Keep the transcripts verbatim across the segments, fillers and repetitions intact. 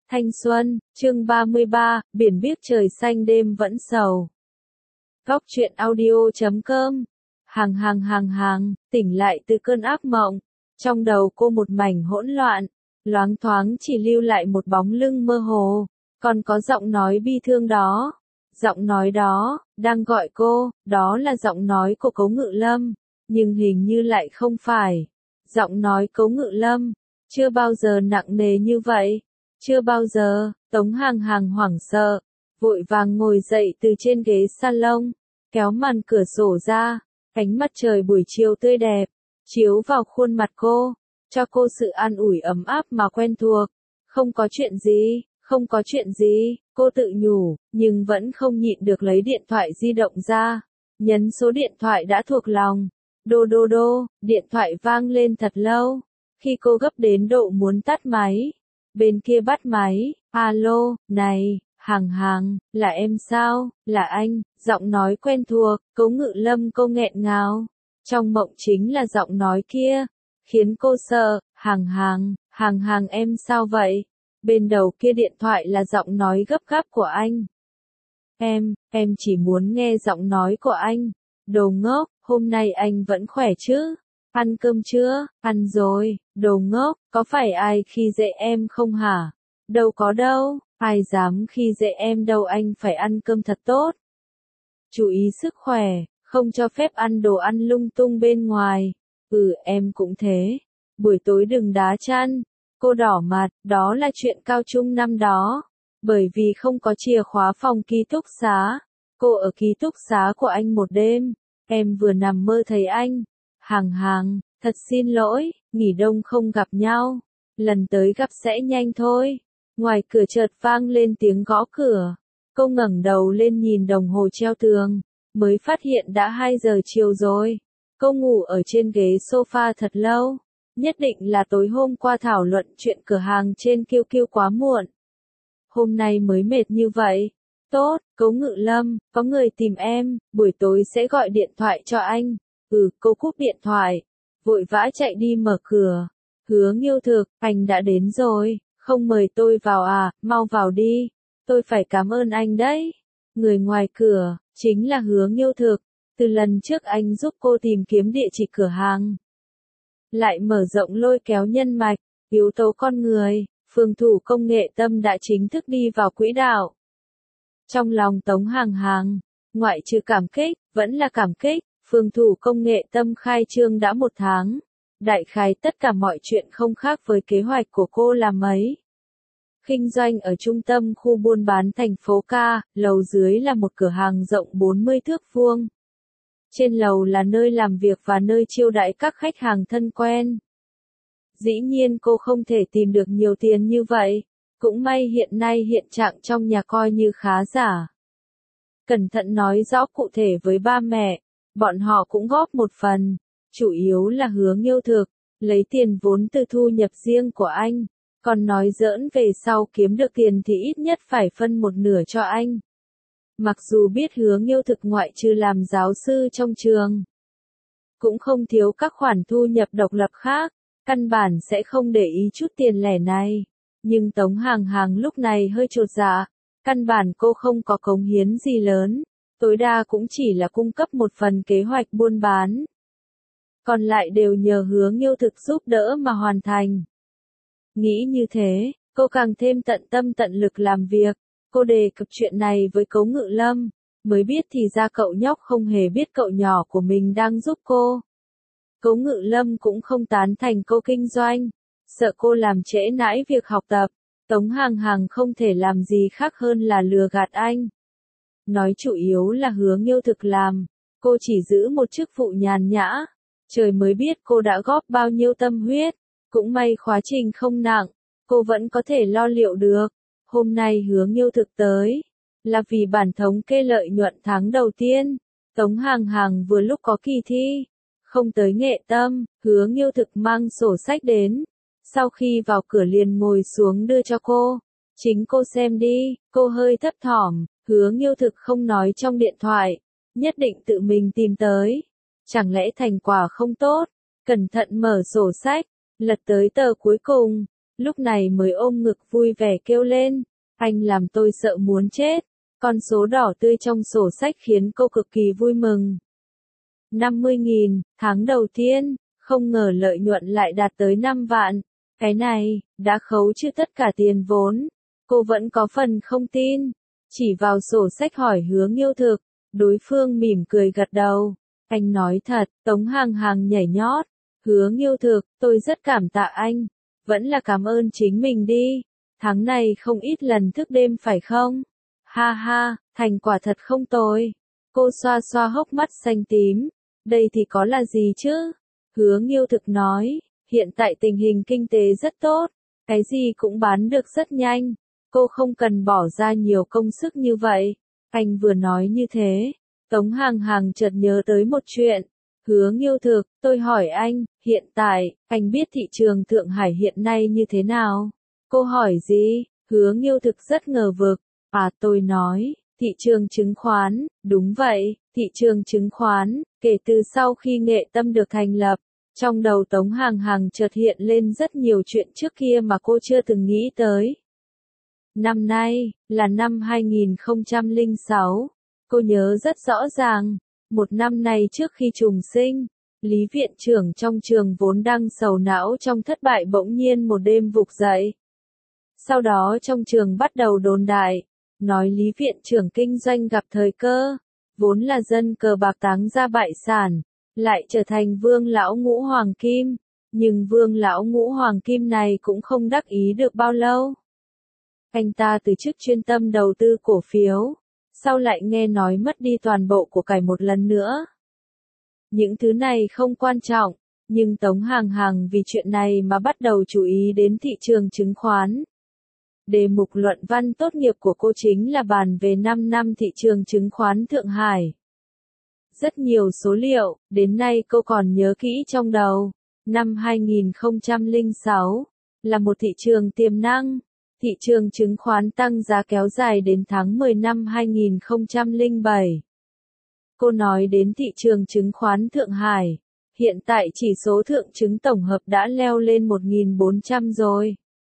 Thanh xuân, chương ba mươi ba, biển biếc trời xanh đêm vẫn sầu. Góc truyện audio chấm com. Hàng hàng hàng hàng, tỉnh lại từ cơn ác mộng. Trong đầu cô một mảnh hỗn loạn, loáng thoáng chỉ lưu lại một bóng lưng mơ hồ. Còn có giọng nói bi thương đó. Giọng nói đó, đang gọi cô, đó là giọng nói của Cố Ngự Lâm. Nhưng hình như lại không phải. Giọng nói Cố Ngự Lâm, chưa bao giờ nặng nề như vậy. Chưa bao giờ, Tống Hàng Hàng hoảng sợ, vội vàng ngồi dậy từ trên ghế salon, kéo màn cửa sổ ra, ánh mặt trời buổi chiều tươi đẹp, chiếu vào khuôn mặt cô, cho cô sự an ủi ấm áp mà quen thuộc. Không có chuyện gì, không có chuyện gì, cô tự nhủ, nhưng vẫn không nhịn được lấy điện thoại di động ra, nhấn số điện thoại đã thuộc lòng. Đô đô đô, điện thoại vang lên thật lâu, khi cô gấp đến độ muốn tắt máy. Bên kia bắt máy, alo, này, Hàng Hàng, là em sao, là anh, giọng nói quen thuộc, Cố Ngự Lâm cô nghẹn ngào. Trong mộng chính là giọng nói kia, khiến cô sợ. Hàng Hàng, Hàng Hàng em sao vậy? Bên đầu kia điện thoại là giọng nói gấp gáp của anh. Em, em chỉ muốn nghe giọng nói của anh. Đồ ngốc, hôm nay anh vẫn khỏe chứ? Ăn cơm chưa? Ăn rồi, đồ ngốc, có phải ai khi dễ em không hả? Đâu có đâu, ai dám khi dễ em đâu, anh phải ăn cơm thật tốt. Chú ý sức khỏe, không cho phép ăn đồ ăn lung tung bên ngoài. Ừ, em cũng thế. Buổi tối đừng đá chăn. Cô đỏ mặt, đó là chuyện cao trung năm đó. Bởi vì không có chìa khóa phòng ký túc xá. Cô ở ký túc xá của anh một đêm. Em vừa nằm mơ thấy anh. Hàng Hàng, thật xin lỗi, nghỉ đông không gặp nhau. Lần tới gặp sẽ nhanh thôi. Ngoài cửa chợt vang lên tiếng gõ cửa. Cô ngẩng đầu lên nhìn đồng hồ treo tường, mới phát hiện đã hai giờ chiều rồi. Cô ngủ ở trên ghế sofa thật lâu. Nhất định là tối hôm qua thảo luận chuyện cửa hàng trên Kiêu Kiêu quá muộn. Hôm nay mới mệt như vậy. Tốt, Cố Ngự Lâm, có người tìm em, buổi tối sẽ gọi điện thoại cho anh. Ừ, cô cúp điện thoại, vội vã chạy đi mở cửa. Hứa Nghiêu Thực, anh đã đến rồi, không mời tôi vào à, mau vào đi, tôi phải cảm ơn anh đấy. Người ngoài cửa, chính là Hứa Nghiêu Thực, từ lần trước anh giúp cô tìm kiếm địa chỉ cửa hàng. Lại mở rộng lôi kéo nhân mạch, yếu tố con người, phương thủ công nghệ Tâm đã chính thức đi vào quỹ đạo. Trong lòng Tống Hàng Hàng, ngoại trừ cảm kích, vẫn là cảm kích. Phương thủ công nghệ Tâm khai trương đã một tháng. Đại khái tất cả mọi chuyện không khác với kế hoạch của cô là mấy. Kinh doanh ở trung tâm khu buôn bán thành phố Ca, lầu dưới là một cửa hàng rộng bốn mươi thước vuông. Trên lầu là nơi làm việc và nơi chiêu đãi các khách hàng thân quen. Dĩ nhiên cô không thể tìm được nhiều tiền như vậy. Cũng may hiện nay hiện trạng trong nhà coi như khá giả. Cẩn thận nói rõ cụ thể với ba mẹ. Bọn họ cũng góp một phần, chủ yếu là Hứa Nghiêu Thực, lấy tiền vốn từ thu nhập riêng của anh, còn nói giỡn về sau kiếm được tiền thì ít nhất phải phân một nửa cho anh. Mặc dù biết Hứa Nghiêu Thực ngoại trừ làm giáo sư trong trường, cũng không thiếu các khoản thu nhập độc lập khác, căn bản sẽ không để ý chút tiền lẻ này. Nhưng Tống Hàng Hàng lúc này hơi chột dạ, căn bản cô không có cống hiến gì lớn. Tối đa cũng chỉ là cung cấp một phần kế hoạch buôn bán. Còn lại đều nhờ Hứa Nghiêu Thực giúp đỡ mà hoàn thành. Nghĩ như thế, cô càng thêm tận tâm tận lực làm việc. Cô đề cập chuyện này với Cố Ngự Lâm, mới biết thì ra cậu nhóc không hề biết cậu nhỏ của mình đang giúp cô. Cố Ngự Lâm cũng không tán thành cô kinh doanh, sợ cô làm trễ nải việc học tập. Tống Hàng Hàng không thể làm gì khác hơn là lừa gạt anh. Nói chủ yếu là Hứa Nghiêu Thực làm, cô chỉ giữ một chức vụ nhàn nhã, trời mới biết cô đã góp bao nhiêu tâm huyết, cũng may khóa trình không nặng, cô vẫn có thể lo liệu được. Hôm nay Hứa Nghiêu Thực tới, là vì bản thống kê lợi nhuận tháng đầu tiên, Tống Hàng Hàng vừa lúc có kỳ thi, không tới Nghệ Tâm, Hứa Nghiêu Thực mang sổ sách đến, sau khi vào cửa liền ngồi xuống đưa cho cô, chính cô xem đi, cô hơi thấp thỏm. Hứa Nghiêu Thực không nói trong điện thoại, nhất định tự mình tìm tới. Chẳng lẽ thành quả không tốt? Cẩn thận mở sổ sách, lật tới tờ cuối cùng, lúc này mới ôm ngực vui vẻ kêu lên, anh làm tôi sợ muốn chết. Con số đỏ tươi trong sổ sách khiến cô cực kỳ vui mừng. năm mươi nghìn, tháng đầu tiên, không ngờ lợi nhuận lại đạt tới năm vạn. Cái này, đã khấu trừ tất cả tiền vốn. Cô vẫn có phần không tin. Chỉ vào sổ sách hỏi Hứa Nghiêu Thực. Đối phương mỉm cười gật đầu. Anh nói thật, Tống Hàng Hàng nhảy nhót. Hứa Nghiêu Thực, tôi rất cảm tạ anh. Vẫn là cảm ơn chính mình đi. Tháng này không ít lần thức đêm phải không? Ha ha, thành quả thật không tồi. Cô xoa xoa hốc mắt xanh tím. Đây thì có là gì chứ? Hứa Nghiêu Thực nói, hiện tại tình hình kinh tế rất tốt. Cái gì cũng bán được rất nhanh. Cô không cần bỏ ra nhiều công sức như vậy. Anh vừa nói như thế. Tống Hàng Hàng chợt nhớ tới một chuyện. Hứa Nghiêu Thực, tôi hỏi anh, hiện tại, anh biết thị trường Thượng Hải hiện nay như thế nào? Cô hỏi gì? Hứa Nghiêu Thực rất ngờ vực. À tôi nói, thị trường chứng khoán, đúng vậy, thị trường chứng khoán, kể từ sau khi Nghệ Tâm được thành lập, trong đầu Tống Hàng Hàng chợt hiện lên rất nhiều chuyện trước kia mà cô chưa từng nghĩ tới. Năm nay, là năm hai nghìn không trăm lẻ sáu, cô nhớ rất rõ ràng, một năm này trước khi trùng sinh, Lý viện trưởng trong trường vốn đang sầu não trong thất bại bỗng nhiên một đêm vụt dậy. Sau đó trong trường bắt đầu đồn đại, nói Lý viện trưởng kinh doanh gặp thời cơ, vốn là dân cờ bạc táng ra bại sản, lại trở thành vương lão ngũ hoàng kim, nhưng vương lão ngũ hoàng kim này cũng không đắc ý được bao lâu. Anh ta từ chức chuyên tâm đầu tư cổ phiếu, sau lại nghe nói mất đi toàn bộ của cải một lần nữa. Những thứ này không quan trọng, nhưng Tống Hàng Hàng vì chuyện này mà bắt đầu chú ý đến thị trường chứng khoán. Đề mục luận văn tốt nghiệp của cô chính là bàn về năm năm thị trường chứng khoán Thượng Hải. Rất nhiều số liệu, đến nay cô còn nhớ kỹ trong đầu. Năm hai nghìn không trăm lẻ sáu, là một thị trường tiềm năng. Thị trường chứng khoán tăng giá kéo dài đến tháng mười năm hai nghìn không trăm lẻ bảy. Cô nói đến thị trường chứng khoán Thượng Hải. Hiện tại chỉ số thượng chứng tổng hợp đã leo lên một nghìn bốn trăm rồi.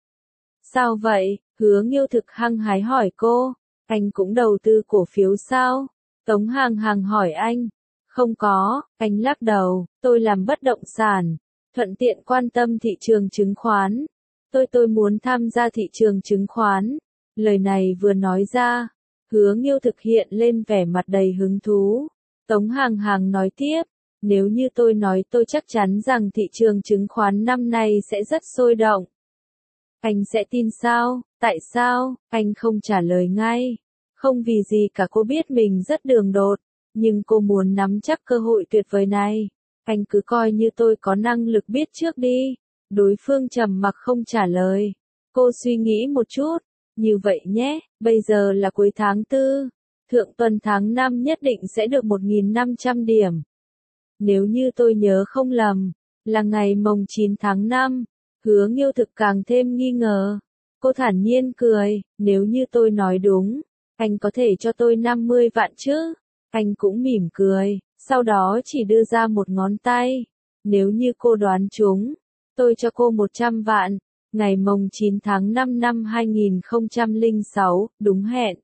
Sao vậy? Hứa Nghiêu Thực hăng hái hỏi cô. Anh cũng đầu tư cổ phiếu sao? Tống Hàng Hàng hỏi anh. Không có, anh lắc đầu, tôi làm bất động sản. Thuận tiện quan tâm thị trường chứng khoán. Tôi tôi muốn tham gia thị trường chứng khoán. Lời này vừa nói ra, Hứa Nghiêu Thực hiện lên vẻ mặt đầy hứng thú. Tống Hàng Hàng nói tiếp, nếu như tôi nói tôi chắc chắn rằng thị trường chứng khoán năm nay sẽ rất sôi động. Anh sẽ tin sao? Tại sao? Anh không trả lời ngay. Không vì gì cả, cô biết mình rất đường đột, nhưng cô muốn nắm chắc cơ hội tuyệt vời này. Anh cứ coi như tôi có năng lực biết trước đi. Đối phương trầm mặc không trả lời. Cô suy nghĩ một chút. Như vậy nhé, bây giờ là cuối tháng tư. Thượng tuần tháng năm nhất định sẽ được một nghìn năm trăm điểm. Nếu như tôi nhớ không lầm, là ngày mồng chín tháng năm. Hứa Nghiêu Thực càng thêm nghi ngờ. Cô thản nhiên cười, nếu như tôi nói đúng, anh có thể cho tôi năm mươi vạn chứ? Anh cũng mỉm cười, sau đó chỉ đưa ra một ngón tay. Nếu như cô đoán trúng, tôi cho cô một trăm vạn. Ngày mồng chín tháng năm năm hai nghìn không trăm lẻ sáu, đúng hẹn.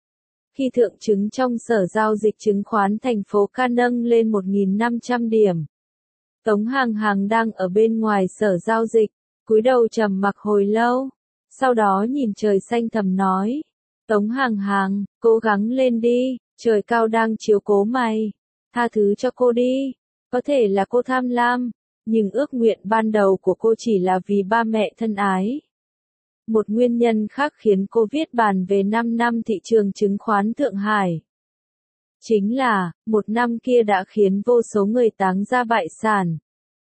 Khi thượng chứng trong sở giao dịch chứng khoán thành phố Ca nâng lên một nghìn năm trăm điểm. Tống Hàng Hàng đang ở bên ngoài sở giao dịch, cúi đầu trầm mặc hồi lâu, sau đó nhìn trời xanh thầm nói. Tống Hàng Hàng, cố gắng lên đi, trời cao đang chiếu cố mày. Tha thứ cho cô đi, có thể là cô tham lam, nhưng ước nguyện ban đầu của cô chỉ là vì ba mẹ thân ái. Một nguyên nhân khác khiến cô viết bàn về năm năm thị trường chứng khoán Thượng Hải. Chính là, một năm kia đã khiến vô số người táng ra bại sản.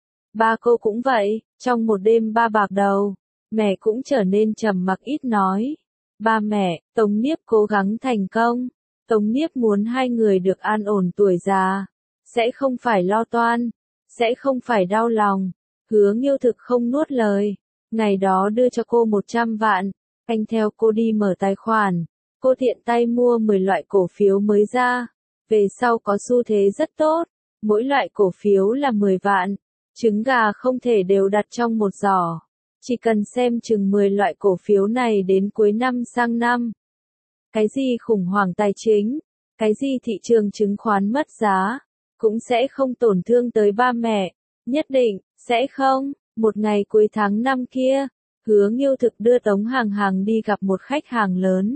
Ba cô cũng vậy, trong một đêm ba bạc đầu, mẹ cũng trở nên trầm mặc ít nói. Ba mẹ, Tống Niếp cố gắng thành công. Tống Niếp muốn hai người được an ổn tuổi già. Sẽ không phải lo toan. Sẽ không phải đau lòng. Hứa Nghiêu Thực không nuốt lời. Ngày đó đưa cho cô một trăm vạn. Anh theo cô đi mở tài khoản. Cô tiện tay mua mười loại cổ phiếu mới ra. Về sau có xu thế rất tốt. Mỗi loại cổ phiếu là mười vạn. Trứng gà không thể đều đặt trong một giỏ. Chỉ cần xem chừng mười loại cổ phiếu này đến cuối năm sang năm. Cái gì khủng hoảng tài chính, cái gì thị trường chứng khoán mất giá, cũng sẽ không tổn thương tới ba mẹ. Nhất định, sẽ không. Một ngày cuối tháng năm kia, Hứa Nghiêu Thực đưa Tống Hàng Hàng đi gặp một khách hàng lớn.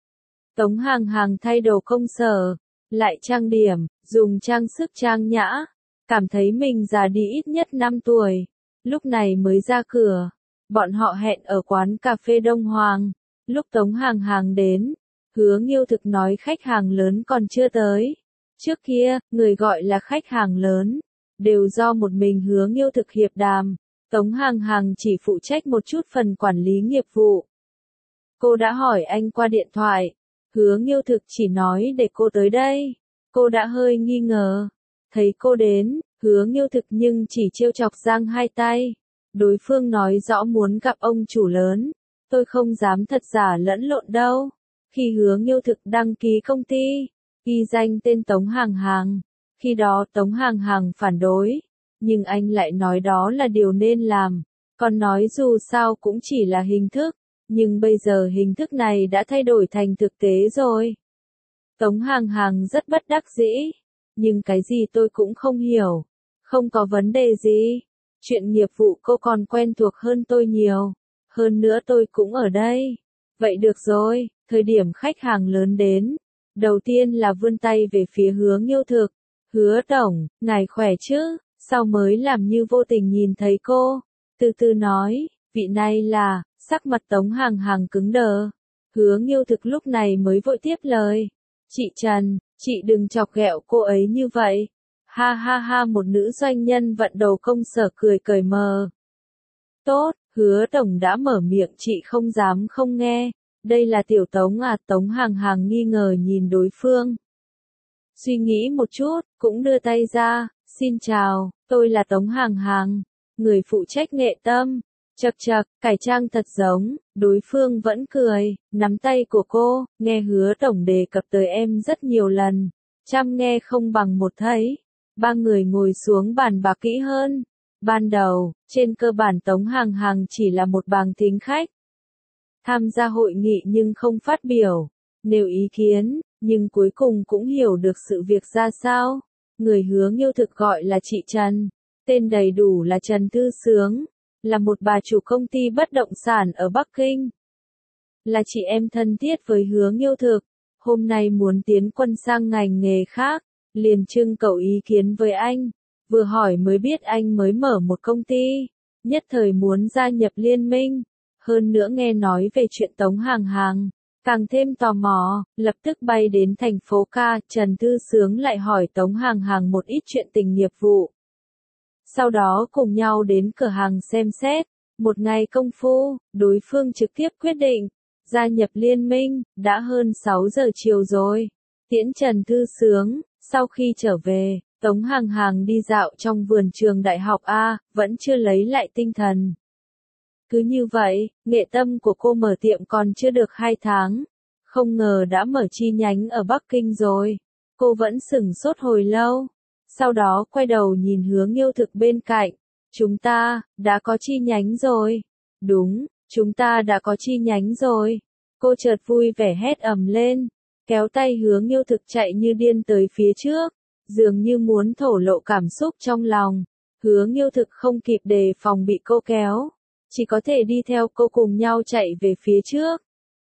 Tống Hàng Hàng thay đồ công sở, lại trang điểm, dùng trang sức trang nhã, cảm thấy mình già đi ít nhất năm tuổi. Lúc này mới ra cửa, bọn họ hẹn ở quán cà phê Đông Hoàng. Lúc Tống Hàng Hàng đến, Hứa Nghiêu Thực nói khách hàng lớn còn chưa tới. Trước kia, người gọi là khách hàng lớn, đều do một mình Hứa Nghiêu Thực hiệp đàm. Tống Hàng Hàng chỉ phụ trách một chút phần quản lý nghiệp vụ. Cô đã hỏi anh qua điện thoại. Hứa Nghiêu Thực chỉ nói để cô tới đây. Cô đã hơi nghi ngờ. Thấy cô đến, Hứa Nghiêu Thực nhưng chỉ trêu chọc giang hai tay. Đối phương nói rõ muốn gặp ông chủ lớn. Tôi không dám thật giả lẫn lộn đâu. Khi Hứa Nghiêu Thực đăng ký công ty, ghi danh tên Tống Hàng Hàng. Khi đó Tống Hàng Hàng phản đối. Nhưng anh lại nói đó là điều nên làm. Còn nói dù sao cũng chỉ là hình thức. Nhưng bây giờ hình thức này đã thay đổi thành thực tế rồi. Tống Hàng Hàng rất bất đắc dĩ. Nhưng cái gì tôi cũng không hiểu. Không có vấn đề gì. Chuyện nghiệp vụ cô còn quen thuộc hơn tôi nhiều. Hơn nữa tôi cũng ở đây. Vậy được rồi, thời điểm khách hàng lớn đến. Đầu tiên là vươn tay về phía Hứa Nghiêu Thực. Hứa tổng, ngài khỏe chứ? Sau mới làm như vô tình nhìn thấy cô. Từ từ nói, vị này là, sắc mặt Tống Hàng Hàng cứng đờ. Hứa Nghiêu Thực lúc này mới vội tiếp lời. Chị Trần, chị đừng chọc ghẹo cô ấy như vậy. Ha ha ha, một nữ doanh nhân vận đầu công sở cười cởi mờ. Tốt, Hứa tổng đã mở miệng, chị không dám không nghe. Đây là tiểu Tống à? Tống Hàng Hàng nghi ngờ nhìn đối phương. Suy nghĩ một chút, cũng đưa tay ra. Xin chào, tôi là Tống Hàng Hàng, người phụ trách nghệ tâm. Chậc chậc, cải trang thật giống. Đối phương vẫn cười, nắm tay của cô. Nghe Hứa tổng đề cập tới em rất nhiều lần. Trăm nghe không bằng một thấy. Ba người ngồi xuống bàn bạc kỹ hơn. Ban đầu, trên cơ bản Tống Hàng Hàng chỉ là một bàng thính khách. Tham gia hội nghị nhưng không phát biểu, nêu ý kiến, nhưng cuối cùng cũng hiểu được sự việc ra sao. Người Hứa Nghiêu Thực gọi là chị Trần, tên đầy đủ là Trần Thư Sướng, là một bà chủ công ty bất động sản ở Bắc Kinh. Là chị em thân thiết với Hứa Nghiêu Thực, hôm nay muốn tiến quân sang ngành nghề khác, liền trưng cầu ý kiến với anh. Vừa hỏi mới biết anh mới mở một công ty, nhất thời muốn gia nhập liên minh. Hơn nữa nghe nói về chuyện Tống Hàng Hàng, càng thêm tò mò, lập tức bay đến thành phố ca. Trần Thư Sướng lại hỏi Tống Hàng Hàng một ít chuyện tình nghiệp vụ. Sau đó cùng nhau đến cửa hàng xem xét. Một ngày công phu, đối phương trực tiếp quyết định gia nhập liên minh. Đã hơn sáu giờ chiều rồi. Tiễn Trần Thư Sướng, sau khi trở về, Tống Hàng Hàng đi dạo trong vườn trường đại học A, vẫn chưa lấy lại tinh thần. Cứ như vậy, nghệ tâm của cô mở tiệm còn chưa được hai tháng. Không ngờ đã mở chi nhánh ở Bắc Kinh rồi. Cô vẫn sửng sốt hồi lâu. Sau đó quay đầu nhìn Hứa Nghiêu Thực bên cạnh. Chúng ta, đã có chi nhánh rồi. Đúng, chúng ta đã có chi nhánh rồi. Cô chợt vui vẻ hét ầm lên. Kéo tay Hứa Nghiêu Thực chạy như điên tới phía trước. Dường như muốn thổ lộ cảm xúc trong lòng. Hứa Nghiêu Thực không kịp đề phòng bị cô kéo. Chỉ có thể đi theo cô cùng nhau chạy về phía trước.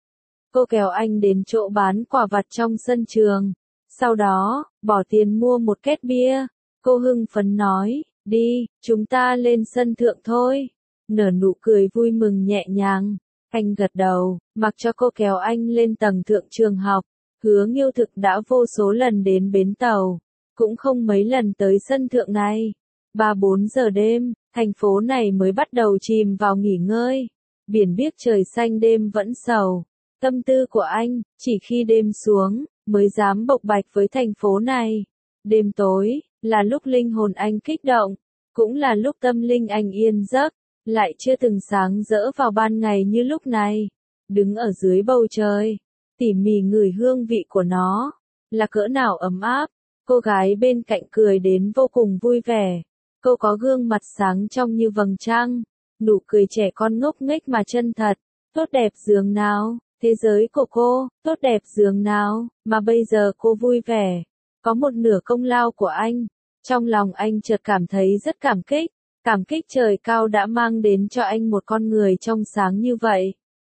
Cô kéo anh đến chỗ bán quả vặt trong sân trường. Sau đó, bỏ tiền mua một két bia. Cô hưng phấn nói, đi, chúng ta lên sân thượng thôi. Nở nụ cười vui mừng nhẹ nhàng. Anh gật đầu, mặc cho cô kéo anh lên tầng thượng trường học. Hứa Nghiêu Thực đã vô số lần đến bến tàu. Cũng không mấy lần tới sân thượng này. Ba bốn giờ đêm, thành phố này mới bắt đầu chìm vào nghỉ ngơi. Biển biếc trời xanh đêm vẫn sầu. Tâm tư của anh, chỉ khi đêm xuống, mới dám bộc bạch với thành phố này. Đêm tối, là lúc linh hồn anh kích động, cũng là lúc tâm linh anh yên giấc, lại chưa từng sáng rỡ vào ban ngày như lúc này. Đứng ở dưới bầu trời, tỉ mỉ ngửi hương vị của nó, là cỡ nào ấm áp. Cô gái bên cạnh cười đến vô cùng vui vẻ. Cô có gương mặt sáng trong như vầng trăng, nụ cười trẻ con ngốc nghếch mà chân thật, tốt đẹp dường nào, thế giới của cô, tốt đẹp dường nào, mà bây giờ cô vui vẻ, có một nửa công lao của anh. Trong lòng anh chợt cảm thấy rất cảm kích, cảm kích trời cao đã mang đến cho anh một con người trong sáng như vậy.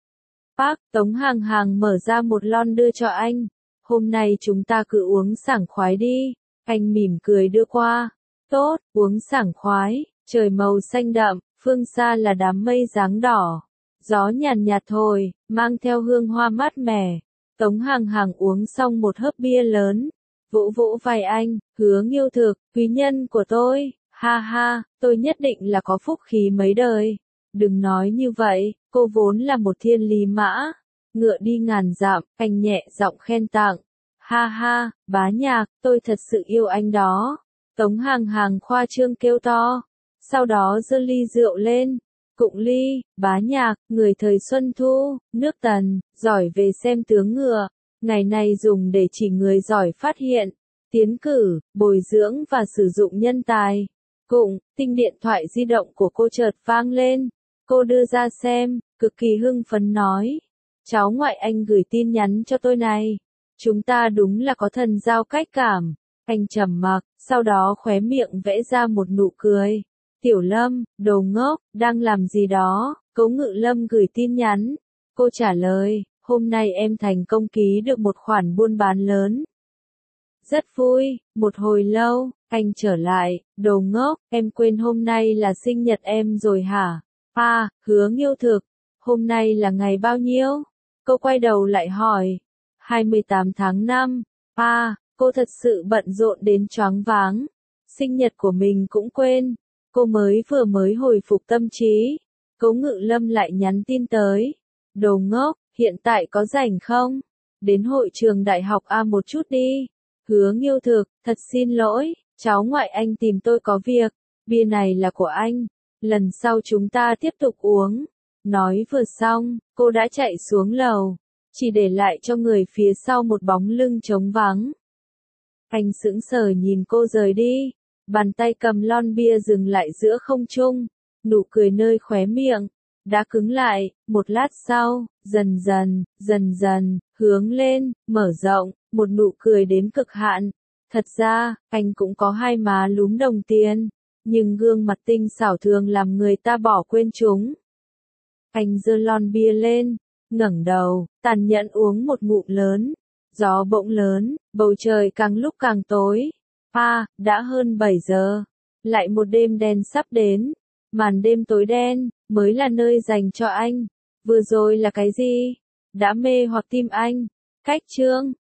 Bác, Tống Hàng Hàng mở ra một lon đưa cho anh. Hôm nay chúng ta cứ uống sảng khoái đi. Anh mỉm cười đưa qua. Tốt, uống sảng khoái, trời màu xanh đậm, phương xa là đám mây dáng đỏ. Gió nhàn nhạt thổi, mang theo hương hoa mát mẻ. Tống Hàng Hàng uống xong một hớp bia lớn. Vỗ vỗ vai anh, Hứa Nghiêu Thực, quý nhân của tôi, ha ha, tôi nhất định là có phúc khí mấy đời. Đừng nói như vậy, cô vốn là một thiên lý mã. Ngựa đi ngàn dặm, anh nhẹ giọng khen tặng. Ha ha, bá nhạc, tôi thật sự yêu anh đó. Tống Hàng Hàng khoa trương kêu to. Sau đó giơ ly rượu lên. Cụng ly, bá nhạc, người thời Xuân Thu, nước Tần, giỏi về xem tướng ngựa. Ngày này dùng để chỉ người giỏi phát hiện, tiến cử, bồi dưỡng và sử dụng nhân tài. Cụng, tinh điện thoại di động của cô chợt vang lên. Cô đưa ra xem, cực kỳ hưng phấn nói. Cháu ngoại anh gửi tin nhắn cho tôi này. Chúng ta đúng là có thần giao cách cảm. Anh trầm mặc, sau đó khóe miệng vẽ ra một nụ cười. Tiểu Lâm, đồ ngốc, đang làm gì đó? Cố Ngự Lâm gửi tin nhắn. Cô trả lời, hôm nay em thành công ký được một khoản buôn bán lớn. Rất vui, một hồi lâu, anh trở lại, đồ ngốc, em quên hôm nay là sinh nhật em rồi hả? À, Hứa Nghiêu Thực, hôm nay là ngày bao nhiêu? Cô quay đầu lại hỏi. hai mươi tám tháng năm. À, cô thật sự bận rộn đến choáng váng. Sinh nhật của mình cũng quên. Cô mới vừa mới hồi phục tâm trí. Cố Ngự Lâm lại nhắn tin tới. Đồ ngốc, hiện tại có rảnh không? Đến hội trường đại học A một chút đi. Hứa Nghiêu Thực, thật xin lỗi, cháu ngoại anh tìm tôi có việc. Bia này là của anh. Lần sau chúng ta tiếp tục uống. Nói vừa xong, cô đã chạy xuống lầu. Chỉ để lại cho người phía sau một bóng lưng trống vắng. Anh sững sờ nhìn cô rời đi. Bàn tay cầm lon bia dừng lại giữa không trung. Nụ cười nơi khóe miệng đã cứng lại, một lát sau, dần dần, dần dần, hướng lên, mở rộng, một nụ cười đến cực hạn. Thật ra, anh cũng có hai má lúm đồng tiền, nhưng gương mặt tinh xảo thường làm người ta bỏ quên chúng. Anh giơ lon bia lên, ngẩng đầu, tàn nhẫn uống một ngụm lớn. Gió bỗng lớn, bầu trời càng lúc càng tối. À, đã hơn bảy giờ. Lại một đêm đen sắp đến. Màn đêm tối đen, mới là nơi dành cho anh. Vừa rồi là cái gì? Đã mê hoặc tim anh. Cách chương.